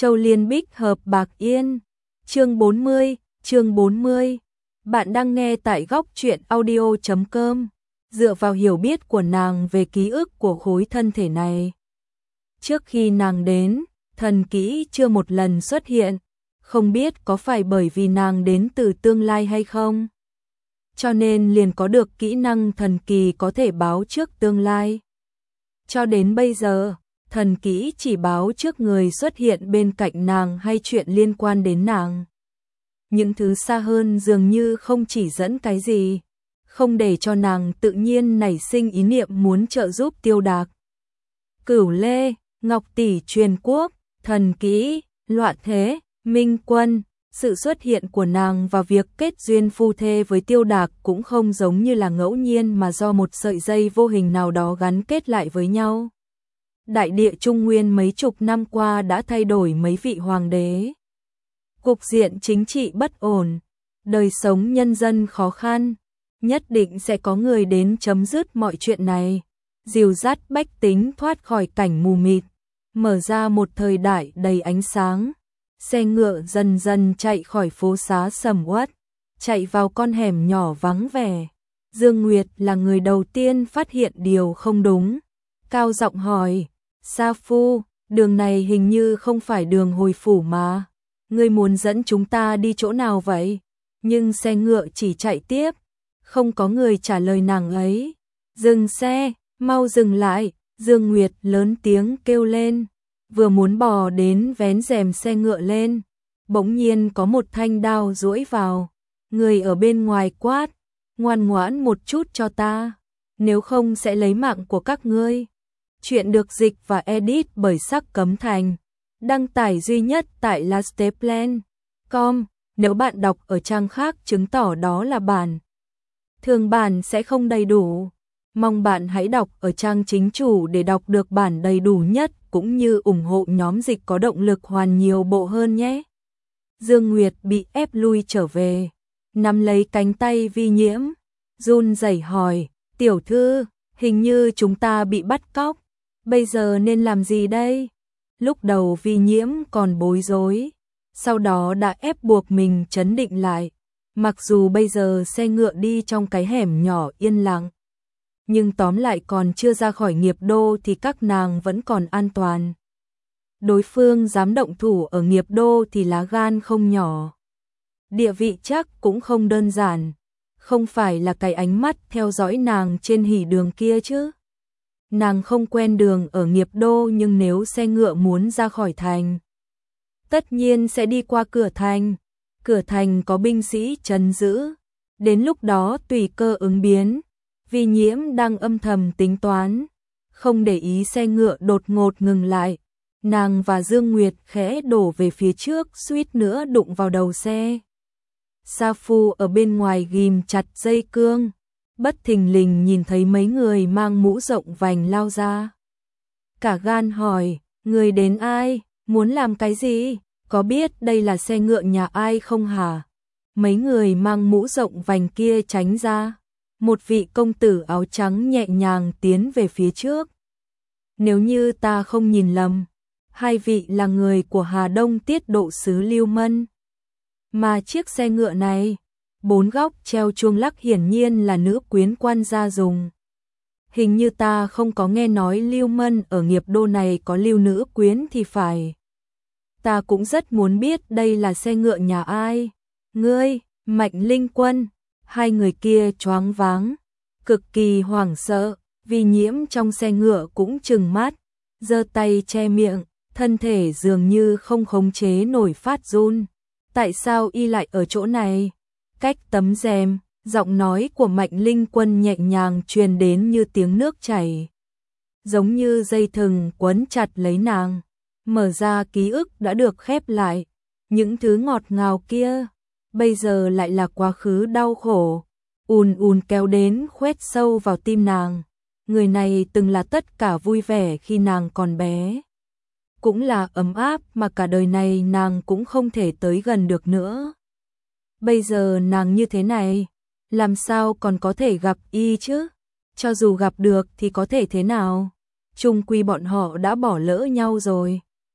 Châu Liên Bích hợp bạc yên. Chương 40. Bạn đang nghe tại góc truyện audio.com. Dựa vào hiểu biết của nàng về ký ức của khối thân thể này, trước khi nàng đến, thần kỹ chưa một lần xuất hiện, không biết có phải bởi vì nàng đến từ tương lai hay không, cho nên liền có được kỹ năng thần kỳ có thể báo trước tương lai. Cho đến bây giờ, thần kỹ chỉ báo trước người xuất hiện bên cạnh nàng hay chuyện liên quan đến nàng. Những thứ xa hơn dường như không chỉ dẫn cái gì, không để cho nàng tự nhiên nảy sinh ý niệm muốn trợ giúp Tiêu Đạc. Cửu Lê, Ngọc Tỷ truyền quốc, thần kỹ, loạn thế, minh quân, sự xuất hiện của nàng và việc kết duyên phu thê với Tiêu Đạc cũng không giống như là ngẫu nhiên mà do một sợi dây vô hình nào đó gắn kết lại với nhau. Đại địa Trung Nguyên mấy chục năm qua đã thay đổi mấy vị hoàng đế. Cục diện chính trị bất ổn, đời sống nhân dân khó khăn, nhất định sẽ có người đến chấm dứt mọi chuyện này, dìu dắt bách tính thoát khỏi cảnh mù mịt, mở ra một thời đại đầy ánh sáng. Xe ngựa dần dần chạy khỏi phố xá sầm uất, chạy vào con hẻm nhỏ vắng vẻ. Dương Nguyệt là người đầu tiên phát hiện điều không đúng, cao giọng hỏi: Sa Phu, đường này hình như không phải đường hồi phủ mà, ngươi muốn dẫn chúng ta đi chỗ nào vậy? Nhưng xe ngựa chỉ chạy tiếp, không có người trả lời nàng ấy. Dừng xe, mau dừng lại, Dương Nguyệt lớn tiếng kêu lên, vừa muốn bò đến vén rèm xe ngựa lên, bỗng nhiên có một thanh đao duỗi vào, người ở bên ngoài quát: ngoan ngoãn một chút cho ta, nếu không sẽ lấy mạng của các ngươi. Chuyện được dịch và edit bởi Sắc Cấm Thành, đăng tải duy nhất tại lasteplan.com. Nếu bạn đọc ở trang khác chứng tỏ đó là bản thường bản sẽ không đầy đủ. Mong bạn hãy đọc ở trang chính chủ để đọc được bản đầy đủ nhất, cũng như ủng hộ nhóm dịch có động lực hoàn nhiều bộ hơn nhé. Dương Nguyệt bị ép lui trở về, nắm lấy cánh tay Vi Nhiễm, run rẩy hỏi: tiểu thư, hình như chúng ta bị bắt cóc, bây giờ nên làm gì đây? Lúc đầu Vi Nhiễm còn bối rối, sau đó đã ép buộc mình trấn định lại. Mặc dù bây giờ xe ngựa đi trong cái hẻm nhỏ yên lặng, nhưng tóm lại còn chưa ra khỏi nghiệp đô thì các nàng vẫn còn an toàn. Đối phương dám động thủ ở nghiệp đô thì lá gan không nhỏ, địa vị chắc cũng không đơn giản, không phải là cái ánh mắt theo dõi nàng trên hỉ đường kia chứ. Nàng không quen đường ở nghiệp đô, nhưng nếu xe ngựa muốn ra khỏi thành, tất nhiên sẽ đi qua cửa thành. Cửa thành có binh sĩ trấn giữ, đến lúc đó tùy cơ ứng biến. Vi Nhiễm đang âm thầm tính toán, không để ý xe ngựa đột ngột ngừng lại. Nàng và Dương Nguyệt khẽ đổ về phía trước, suýt nữa đụng vào đầu xe. Sa Phu ở bên ngoài ghim chặt dây cương, bất thình lình nhìn thấy mấy người mang mũ rộng vành lao ra. Cả gan hỏi: người đến ai, muốn làm cái gì, có biết đây là xe ngựa nhà ai không hả? Mấy người mang mũ rộng vành kia tránh ra. Một vị công tử áo trắng nhẹ nhàng tiến về phía trước. Nếu như ta không nhìn lầm, hai vị là người của Hà Đông tiết độ sứ Lưu Mân. Mà chiếc xe ngựa này, bốn góc treo chuông lắc hiển nhiên là nữ quyến quan gia dùng. Hình như ta không có nghe nói Lưu Mân ở nghiệp đô này có lưu nữ quyến thì phải. Ta cũng rất muốn biết đây là xe ngựa nhà ai. Ngươi, Mạnh Linh Quân. Hai người kia choáng váng, cực kỳ hoảng sợ. Vi Nhiễm trong xe ngựa cũng trừng mắt, giơ tay che miệng, thân thể dường như không khống chế nổi phát run. Tại sao y lại ở chỗ này? Cách tấm rèm, giọng nói của Mạnh Linh Quân nhẹ nhàng truyền đến như tiếng nước chảy, giống như dây thừng quấn chặt lấy nàng. Mở ra ký ức đã được khép lại, những thứ ngọt ngào kia bây giờ lại là quá khứ đau khổ, ùn ùn kéo đến khoét sâu vào tim nàng. Người này từng là tất cả vui vẻ khi nàng còn bé, cũng là ấm áp mà cả đời này nàng cũng không thể tới gần được nữa. Bây giờ nàng như thế này, làm sao còn có thể gặp y chứ? Cho dù gặp được thì có thể thế nào? Chung quy bọn họ đã bỏ lỡ nhau rồi.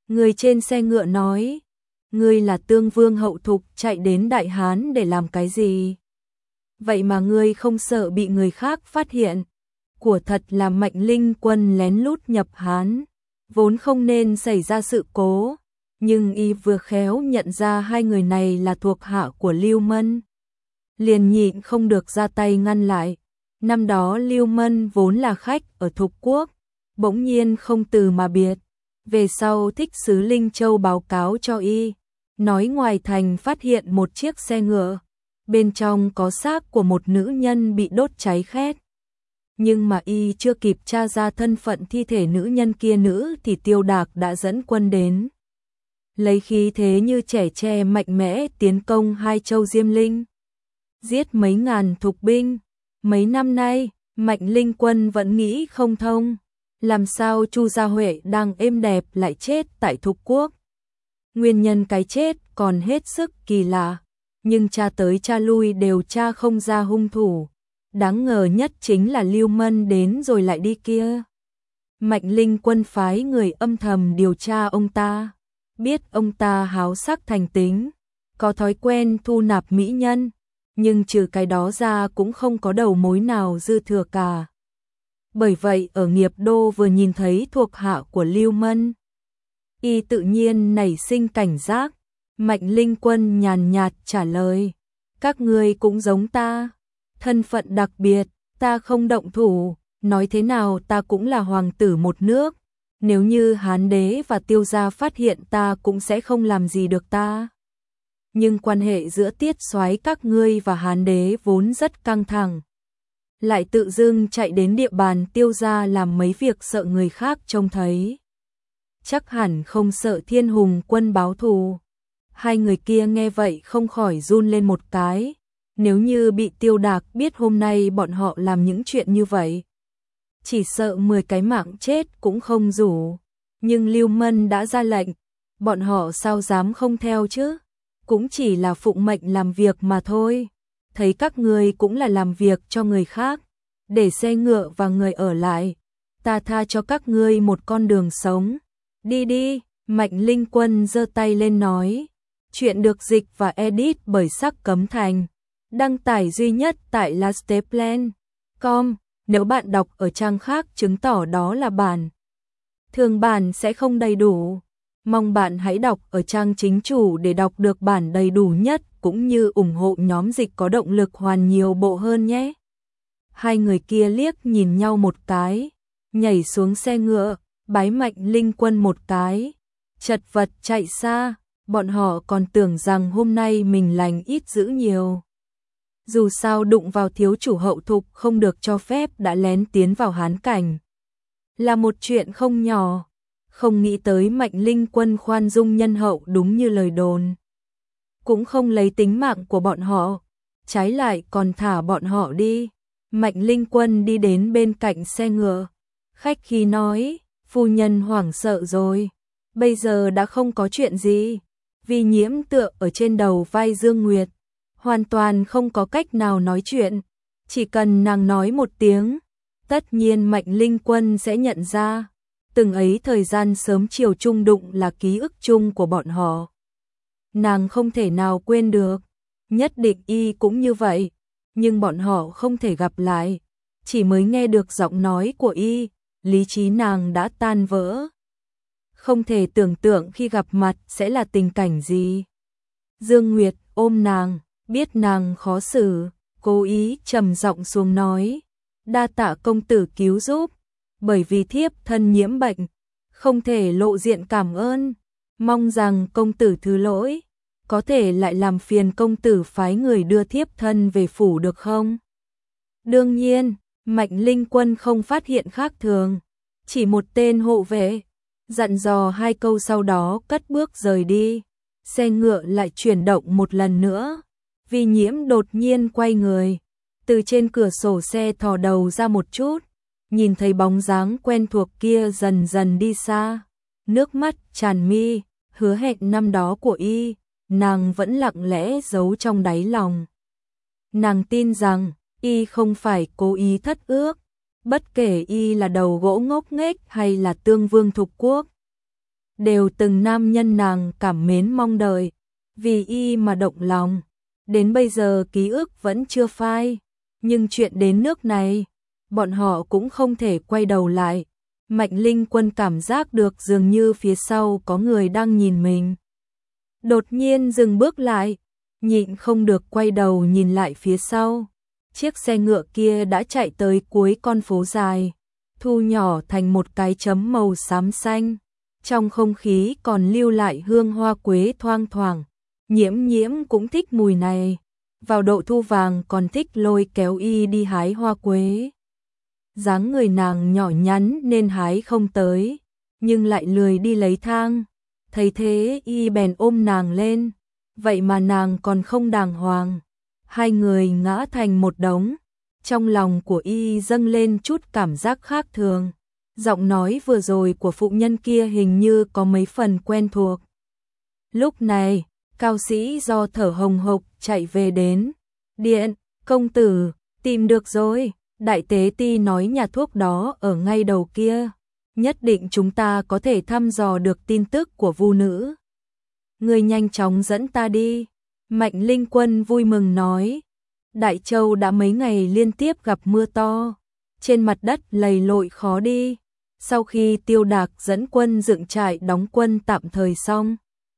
Người trên xe ngựa nói, ngươi là Tương Vương hậu thục chạy đến Đại Hán để làm cái gì? Vậy mà ngươi không sợ bị người khác phát hiện. Của thật là Mạnh Linh Quân lén lút nhập Hán, vốn không nên xảy ra sự cố, nhưng y vừa khéo nhận ra hai người này là thuộc hạ của Lưu Mân, liền nhịn không được ra tay ngăn lại. Năm đó Lưu Mân vốn là khách ở Thục Quốc, bỗng nhiên không từ mà biệt, về sau thích sứ Linh Châu báo cáo cho y, nói ngoài thành phát hiện một chiếc xe ngựa, bên trong có xác của một nữ nhân bị đốt cháy khét. Nhưng mà y chưa kịp tra ra thân phận thi thể nữ nhân kia nữ thì Tiêu Đạc đã dẫn quân đến. Lấy khí thế như trẻ tre mạnh mẽ tiến công hai châu Diêm Linh, giết mấy ngàn thục binh. Mấy năm nay, Mạnh Linh Quân vẫn nghĩ không thông, làm sao Chu Gia Huệ đang êm đẹp lại chết tại Thục Quốc. Nguyên nhân cái chết còn hết sức kỳ lạ, nhưng tra tới tra lui đều tra không ra hung thủ. Đáng ngờ nhất chính là Lưu Mân đến rồi lại đi kia. Mạnh Linh Quân phái người âm thầm điều tra ông ta, biết ông ta háo sắc thành tính, có thói quen thu nạp mỹ nhân, nhưng trừ cái đó ra cũng không có đầu mối nào dư thừa cả. Bởi vậy ở Nghiệp Đô vừa nhìn thấy thuộc hạ của Lưu Mân, y tự nhiên nảy sinh cảnh giác. Mạnh Linh Quân nhàn nhạt trả lời, các ngươi cũng giống ta, thân phận đặc biệt, ta không động thủ, nói thế nào ta cũng là hoàng tử một nước, nếu như Hán đế và Tiêu gia phát hiện ta cũng sẽ không làm gì được ta. Nhưng quan hệ giữa Tiết soái các ngươi và Hán đế vốn rất căng thẳng, lại tự dưng chạy đến địa bàn Tiêu gia làm mấy việc sợ người khác trông thấy, chắc hẳn không sợ Thiên Hùng Quân báo thù. Hai người kia nghe vậy không khỏi run lên một cái, nếu như bị Tiêu Đạc biết hôm nay bọn họ làm những chuyện như vậy, chỉ sợ 10 cái mạng chết cũng không đủ. Nhưng Lưu Mân đã ra lệnh, bọn họ sao dám không theo chứ, cũng chỉ là phụng mệnh làm việc mà thôi. Thấy các ngươi cũng là làm việc cho người khác, để xe ngựa và người ở lại, ta tha cho các ngươi một con đường sống. Đi đi, Mạnh Linh Quân giơ tay lên nói. Chuyện được dịch và edit bởi Sắc Cấm Thành, đăng tải duy nhất tại lasteplan.com. Nếu bạn đọc ở trang khác chứng tỏ đó là bản thường bản sẽ không đầy đủ. Mong bạn hãy đọc ở trang chính chủ để đọc được bản đầy đủ nhất, cũng như ủng hộ nhóm dịch có động lực hoàn nhiều bộ hơn nhé. Hai người kia liếc nhìn nhau một cái, nhảy xuống xe ngựa, bái Mạnh Linh Quân một cái, chật vật chạy xa. Bọn họ còn tưởng rằng hôm nay mình lành ít dữ nhiều. Dù sao đụng vào thiếu chủ hậu thục không được cho phép đã lén tiến vào Hán cảnh, là một chuyện không nhỏ. Không nghĩ tới Mạnh Linh Quân khoan dung nhân hậu đúng như lời đồn, cũng không lấy tính mạng của bọn họ, trái lại còn thả bọn họ đi. Mạnh Linh Quân đi đến bên cạnh xe ngựa, khách khí nói, phu nhân hoảng sợ rồi, bây giờ đã không có chuyện gì. Vì Nhiễm tựa ở trên đầu vai Dương Nguyệt, hoàn toàn không có cách nào nói chuyện, chỉ cần nàng nói một tiếng, tất nhiên Mạnh Linh Quân sẽ nhận ra. Từng ấy thời gian sớm chiều chung đụng là ký ức chung của bọn họ, nàng không thể nào quên được, nhất định y cũng như vậy, nhưng bọn họ không thể gặp lại, chỉ mới nghe được giọng nói của y, lý trí nàng đã tan vỡ. Không thể tưởng tượng khi gặp mặt sẽ là tình cảnh gì. Dương Nguyệt ôm nàng, biết nàng khó xử, cố ý trầm giọng xuống nói, đa tạ công tử cứu giúp, bởi vì thiếp thân nhiễm bệnh, không thể lộ diện cảm ơn, mong rằng công tử thứ lỗi, có thể lại làm phiền công tử phái người đưa thiếp thân về phủ được không? Đương nhiên, Mạnh Linh Quân không phát hiện khác thường, chỉ một tên hộ vệ, dặn dò hai câu sau đó cất bước rời đi. Xe ngựa lại chuyển động một lần nữa, Vì Nhiễm đột nhiên quay người, từ trên cửa sổ xe thò đầu ra một chút, nhìn thấy bóng dáng quen thuộc kia dần dần đi xa, nước mắt tràn mi, hứa hẹn năm đó của y, nàng vẫn lặng lẽ giấu trong đáy lòng. Nàng tin rằng y không phải cố ý thất ước, bất kể y là đầu gỗ ngốc nghếch hay là Tương Vương Thục Quốc. đều từng nam nhân nàng cảm mến mong đợi, vì y mà động lòng. Đến bây giờ ký ức vẫn chưa phai, nhưng chuyện đến nước này, bọn họ cũng không thể quay đầu lại. Mạnh Linh Quân cảm giác được dường như phía sau có người đang nhìn mình. Đột nhiên dừng bước lại, nhịn không được quay đầu nhìn lại phía sau. Chiếc xe ngựa kia đã chạy tới cuối con phố dài, thu nhỏ thành một cái chấm màu xám xanh. Trong không khí còn lưu lại hương hoa quế thoang thoảng. Nhiễm Nhiễm cũng thích mùi này. Vào độ thu vàng còn thích lôi kéo y đi hái hoa quế. Dáng người nàng nhỏ nhắn nên hái không tới, nhưng lại lười đi lấy thang. Thấy thế y bèn ôm nàng lên, vậy mà nàng còn không đàng hoàng. Hai người ngã thành một đống, trong lòng của y dâng lên chút cảm giác khác thường. Giọng nói vừa rồi của phụ nhân kia hình như có mấy phần quen thuộc. Lúc này, cao sĩ do thở hồng hộc chạy về đến. Điện, công tử, tìm được rồi, đại tế ti nói nhà thuốc đó ở ngay đầu kia. Nhất định chúng ta có thể thăm dò được tin tức của Vu nữ. Người nhanh chóng dẫn ta đi. Mạnh Linh Quân vui mừng nói. Đại Châu đã mấy ngày liên tiếp gặp mưa to, trên mặt đất lầy lội khó đi. Sau khi Tiêu Đạc dẫn quân dựng trại đóng quân tạm thời xong,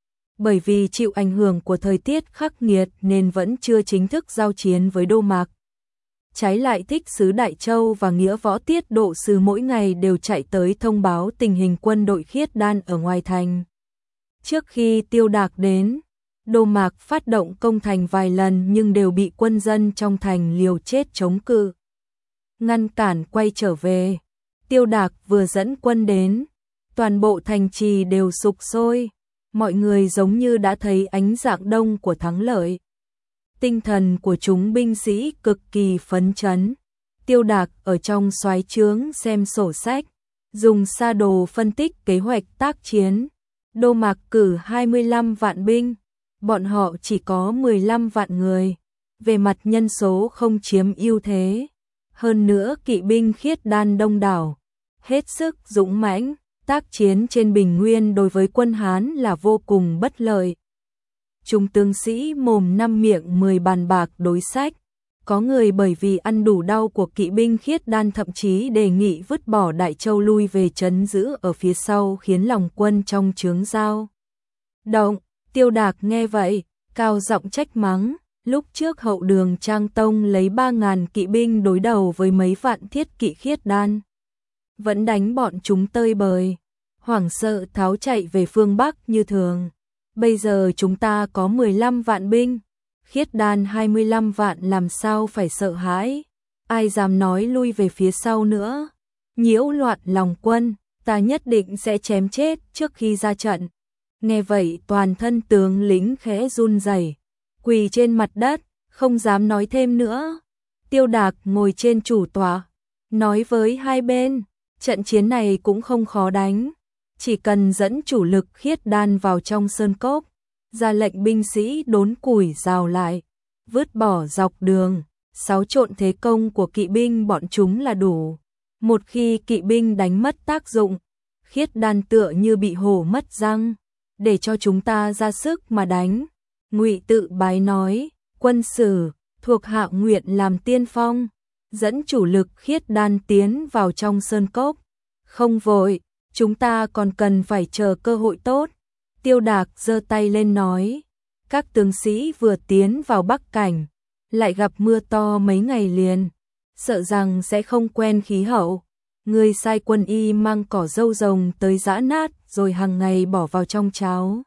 bởi vì chịu ảnh hưởng của thời tiết khắc nghiệt nên vẫn chưa chính thức giao chiến với Đô Mạc. Trái lại Thích sứ Đại Châu và Nghĩa Võ Tiết Độ sứ mỗi ngày đều chạy tới thông báo tình hình quân đội Khiết Đan ở ngoài thành. Trước khi Tiêu Đạc đến, Đô Mạc phát động công thành vài lần nhưng đều bị quân dân trong thành liều chết chống cự, ngăn cản quay trở về. Tiêu Đạc vừa dẫn quân đến, toàn bộ thành trì đều sục sôi, mọi người giống như đã thấy ánh rạng đông của thắng lợi. Tinh thần của chúng binh sĩ cực kỳ phấn chấn. Tiêu Đạc ở trong soái trướng xem sổ sách, dùng sa đồ phân tích kế hoạch tác chiến. Đô Mạc cử 25 vạn binh, bọn họ chỉ có 15 vạn người, về mặt nhân số không chiếm ưu thế. Hơn nữa kỵ binh Khiết Đan đông đảo, hết sức dũng mãnh, tác chiến trên bình nguyên đối với quân Hán là vô cùng bất lợi. Chúng tướng sĩ mồm năm miệng 10 bàn bạc đối sách, có người bởi vì ăn đủ đau của kỵ binh Khiết Đan thậm chí đề nghị vứt bỏ Đại Châu lui về trấn giữ ở phía sau, khiến lòng quân trong trướng dao động. Tiêu Đạc nghe vậy, cao giọng trách mắng, lúc trước hậu đường Trang Tông lấy 3.000 kỵ binh đối đầu với mấy vạn thiết kỵ Khiết Đan, vẫn đánh bọn chúng tơi bời, hoảng sợ tháo chạy về phương Bắc như thường. Bây giờ chúng ta có 15 vạn binh, Khiết Đan 25 vạn, làm sao phải sợ hãi, ai dám nói lui về phía sau nữa, nhiễu loạn lòng quân, ta nhất định sẽ chém chết trước khi ra trận. Nghe vậy toàn thân tướng lĩnh khẽ run rẩy, quỳ trên mặt đất, không dám nói thêm nữa. Tiêu Đạc ngồi trên chủ tọa, nói với hai bên, trận chiến này cũng không khó đánh, chỉ cần dẫn chủ lực Khiết Đan vào trong sơn cốc, ra lệnh binh sĩ đốn củi rào lại, vứt bỏ dọc đường, xáo trộn thế công của kỵ binh bọn chúng là đủ. Một khi kỵ binh đánh mất tác dụng, Khiết Đan tựa như bị hổ mất răng, để cho chúng ta ra sức mà đánh. Ngụy Tự Bái nói, quân sử, thuộc hạ nguyện làm tiên phong, dẫn chủ lực Khiết Đan tiến vào trong sơn cốc. Không vội, chúng ta còn cần phải chờ cơ hội tốt. Tiêu Đạc giơ tay lên nói, các tướng sĩ vừa tiến vào Bắc Cảnh, lại gặp mưa to mấy ngày liền, sợ rằng sẽ không quen khí hậu. Người sai quân y mang cỏ dâu rồng tới giã nát rồi hàng ngày bỏ vào trong cháo.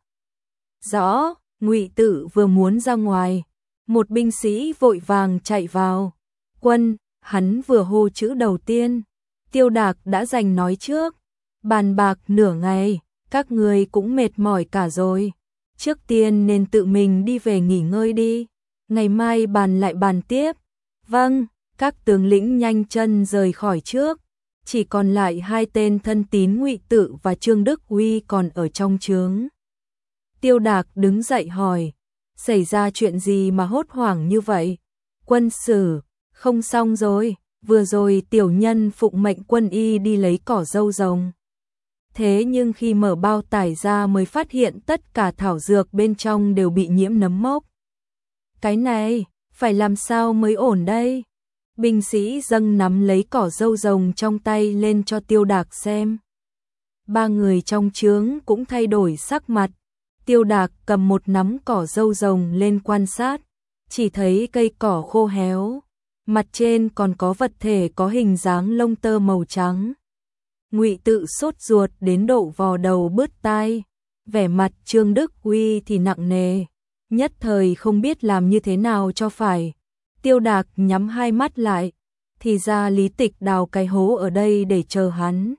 Rõ. Ngụy Tự vừa muốn ra ngoài, một binh sĩ vội vàng chạy vào. Quân, hắn vừa hô chữ đầu tiên, Tiêu Đạc đã giành nói trước. Bàn bạc nửa ngày, các người cũng mệt mỏi cả rồi, trước tiên nên tự mình đi về nghỉ ngơi đi, ngày mai bàn lại bàn tiếp. Vâng, các tướng lĩnh nhanh chân rời khỏi trước, chỉ còn lại hai tên thân tín Ngụy Tự và Trương Đức Huy còn ở trong trướng. Tiêu Đạc đứng dậy hỏi, xảy ra chuyện gì mà hốt hoảng như vậy? Quân sử, không xong rồi, vừa rồi tiểu nhân phụng mệnh quân y đi lấy cỏ dâu rồng. Thế nhưng khi mở bao tải ra mới phát hiện tất cả thảo dược bên trong đều bị nhiễm nấm mốc. Cái này, phải làm sao mới ổn đây? Binh sĩ dâng nắm lấy cỏ dâu rồng trong tay lên cho Tiêu Đạc xem. Ba người trong trướng cũng thay đổi sắc mặt. Tiêu Đạc cầm một nắm cỏ dâu rồng lên quan sát, chỉ thấy cây cỏ khô héo, mặt trên còn có vật thể có hình dáng lông tơ màu trắng. Ngụy Tự sốt ruột đến độ vò đầu bứt tai, vẻ mặt Trương Đức Uy thì nặng nề, nhất thời không biết làm như thế nào cho phải. Tiêu Đạc nhắm hai mắt lại, thì ra Lý Tịch đào cái hố ở đây để chờ hắn.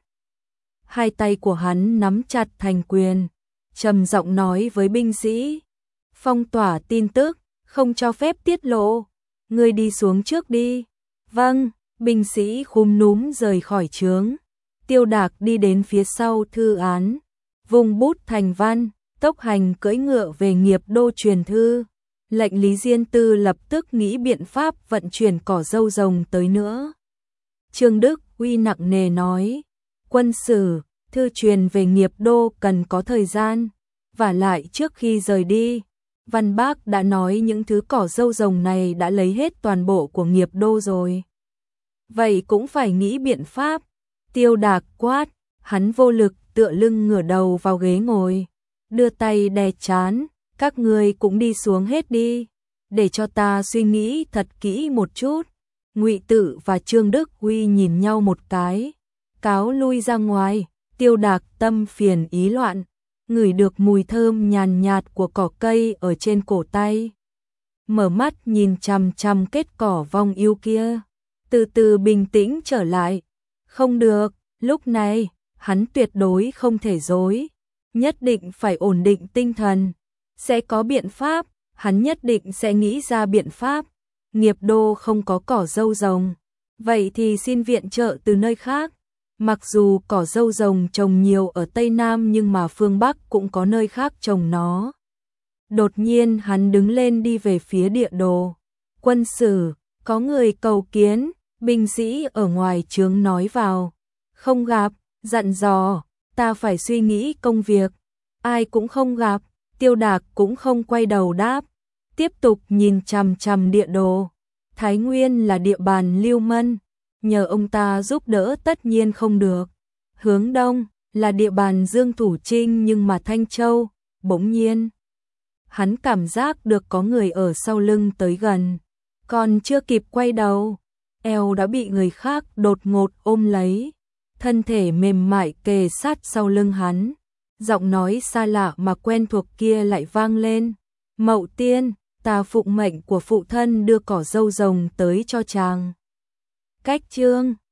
Hai tay của hắn nắm chặt thành quyền, trầm giọng nói với binh sĩ, phong tỏa tin tức, không cho phép tiết lộ, ngươi đi xuống trước đi. Vâng, binh sĩ khúm núm rời khỏi trướng. Tiêu Đạc đi đến phía sau thư án, vùng bút thành văn, tốc hành cưỡi ngựa về Nghiệp Đô truyền thư. Lệnh Lý Diên Tư lập tức nghĩ biện pháp vận chuyển cỏ dâu rồng tới nữa. Trương Đức Uy nặng nề nói, quân sử, thư truyền về Nghiệp Đô cần có thời gian, vả lại trước khi rời đi, Văn Bác đã nói những thứ cỏ dâu rồng này đã lấy hết toàn bộ của Nghiệp Đô rồi. Vậy cũng phải nghĩ biện pháp. Tiêu Đạc quát, hắn vô lực tựa lưng ngửa đầu vào ghế ngồi, đưa tay đè trán, các ngươi cũng đi xuống hết đi, để cho ta suy nghĩ thật kỹ một chút. Ngụy Tự và Trương Đức Uy nhìn nhau một cái, cáo lui ra ngoài. Tiêu Đạc tâm phiền ý loạn, ngửi được mùi thơm nhàn nhạt của cỏ cây ở trên cổ tay. Mở mắt nhìn chằm chằm kết cỏ vong yêu kia, từ từ bình tĩnh trở lại. Không được, lúc này, hắn tuyệt đối không thể dối, nhất định phải ổn định tinh thần. Sẽ có biện pháp, hắn nhất định sẽ nghĩ ra biện pháp. Nghiệp Đô không có cỏ dâu rồng, vậy thì xin viện trợ từ nơi khác. Mặc dù cỏ dâu rồng trồng nhiều ở Tây Nam nhưng mà phương Bắc cũng có nơi khác trồng nó. Đột nhiên hắn đứng lên đi về phía địa đồ. Quân sử, có người cầu kiến, binh sĩ ở ngoài trướng nói vào. Không gặp, dặn dò, ta phải suy nghĩ công việc. Ai cũng không gặp, Tiêu Đạc cũng không quay đầu đáp. Tiếp tục nhìn chằm chằm địa đồ. Thái Nguyên là địa bàn Lưu Mân, nhờ ông ta giúp đỡ tất nhiên không được. Hướng đông là địa bàn Dương Thủ Trinh nhưng mà Thanh Châu, bỗng nhiên hắn cảm giác được có người ở sau lưng tới gần, còn chưa kịp quay đầu, eo đã bị người khác đột ngột ôm lấy, thân thể mềm mại kề sát sau lưng hắn. Giọng nói xa lạ mà quen thuộc kia lại vang lên, Mậu Tiên, ta phụng mệnh của phụ thân đưa cỏ dâu rồng tới cho chàng. Cách chương